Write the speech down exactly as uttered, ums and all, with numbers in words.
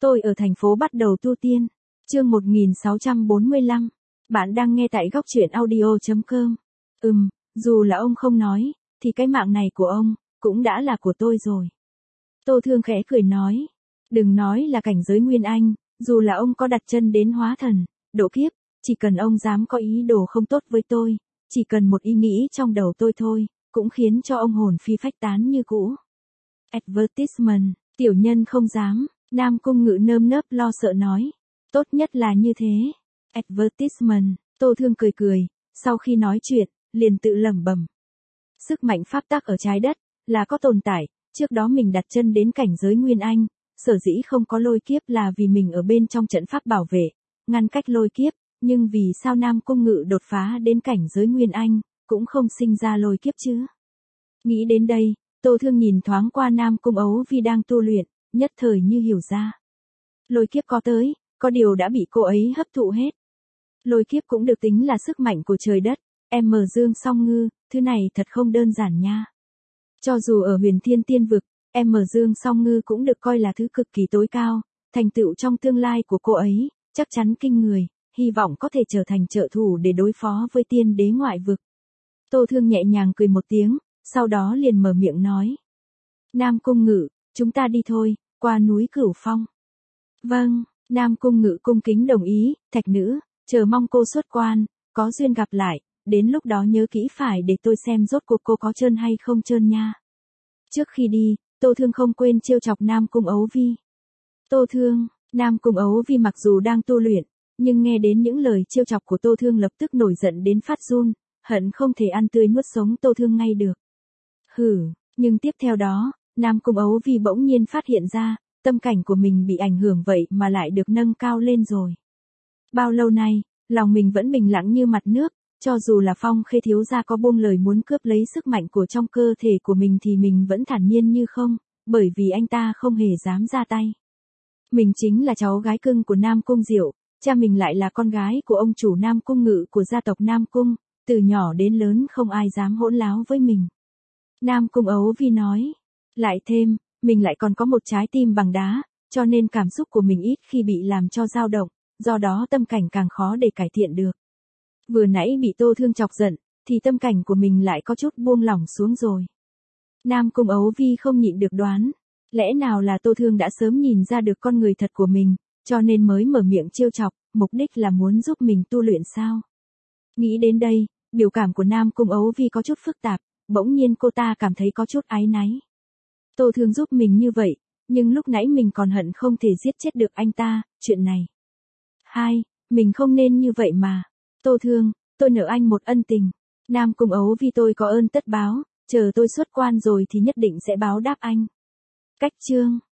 Tôi ở thành phố bắt đầu tu tiên. Chương một nghìn sáu trăm bốn mươi lăm. Bạn đang nghe tại góc truyện audio chấm com. Ừm, dù là ông không nói, thì cái mạng này của ông, cũng đã là của tôi rồi. Tô Thương khẽ cười nói. Đừng nói là cảnh giới Nguyên Anh, dù là ông có đặt chân đến hóa thần, độ kiếp, chỉ cần ông dám có ý đồ không tốt với tôi, chỉ cần một ý nghĩ trong đầu tôi thôi, cũng khiến cho ông hồn phi phách tán như cũ. Advertisement, tiểu nhân không dám, Nam Cung Ngự nơm nớp lo sợ nói. Tốt nhất là như thế. Advertisement, Tô Thương cười cười, sau khi nói chuyện, liền tự lẩm bẩm. Sức mạnh pháp tắc ở trái đất, là có tồn tại, trước đó mình đặt chân đến cảnh giới Nguyên Anh, sở dĩ không có lôi kiếp là vì mình ở bên trong trận pháp bảo vệ, ngăn cách lôi kiếp, nhưng vì sao Nam Cung Ngự đột phá đến cảnh giới Nguyên Anh, cũng không sinh ra lôi kiếp chứ? Nghĩ đến đây, Tô Thương nhìn thoáng qua Nam Cung Ấu Vi đang tu luyện, nhất thời như hiểu ra. Lôi kiếp có tới, có điều đã bị cô ấy hấp thụ hết. Lôi kiếp cũng được tính là sức mạnh của trời đất, em mở Dương Song Ngư, thứ này thật không đơn giản nha. Cho dù ở Huyền Thiên Tiên Vực, em mở Dương Song Ngư cũng được coi là thứ cực kỳ tối cao, thành tựu trong tương lai của cô ấy, chắc chắn kinh người, hy vọng có thể trở thành trợ thủ để đối phó với tiên đế ngoại vực. Tô Thương nhẹ nhàng cười một tiếng, sau đó liền mở miệng nói. Nam Cung Ngự, chúng ta đi thôi, qua núi Cửu Phong. Vâng, Nam Cung Ngự cung kính đồng ý, Thạch nữ, chờ mong cô xuất quan, có duyên gặp lại, đến lúc đó nhớ kỹ phải để tôi xem rốt cuộc cô có trơn hay không trơn nha. Trước khi đi, Tô Thương không quên trêu chọc Nam Cung Ấu Vi. Tô Thương, Nam Cung Ấu Vi mặc dù đang tu luyện, nhưng nghe đến những lời trêu chọc của Tô Thương lập tức nổi giận đến phát run, hận không thể ăn tươi nuốt sống Tô Thương ngay được. Hử, nhưng tiếp theo đó, Nam Cung Ấu Vi bỗng nhiên phát hiện ra, tâm cảnh của mình bị ảnh hưởng vậy mà lại được nâng cao lên rồi. Bao lâu nay, lòng mình vẫn bình lặng như mặt nước, cho dù là Phong Khê thiếu gia có buông lời muốn cướp lấy sức mạnh của trong cơ thể của mình thì mình vẫn thản nhiên như không, bởi vì anh ta không hề dám ra tay. Mình chính là cháu gái cưng của Nam Cung Diệu, cha mình lại là con gái của ông chủ Nam Cung Ngự của gia tộc Nam Cung, từ nhỏ đến lớn không ai dám hỗn láo với mình. Nam Cung Ấu Vi nói, lại thêm, mình lại còn có một trái tim bằng đá, cho nên cảm xúc của mình ít khi bị làm cho dao động, do đó tâm cảnh càng khó để cải thiện được. Vừa nãy bị Tô Thương chọc giận, thì tâm cảnh của mình lại có chút buông lỏng xuống rồi. Nam Cung Ấu Vi không nhịn được đoán, lẽ nào là Tô Thương đã sớm nhìn ra được con người thật của mình, cho nên mới mở miệng trêu chọc, mục đích là muốn giúp mình tu luyện sao? Nghĩ đến đây, biểu cảm của Nam Cung Ấu Vi có chút phức tạp, bỗng nhiên cô ta cảm thấy có chút áy náy. Tô Thương giúp mình như vậy, nhưng lúc nãy mình còn hận không thể giết chết được anh ta, chuyện này. Hai, mình không nên như vậy mà. Tô Thương, tôi nợ anh một ân tình. Nam Cung Ấu Vi tôi có ơn tất báo, chờ tôi xuất quan rồi thì nhất định sẽ báo đáp anh. Cách chương.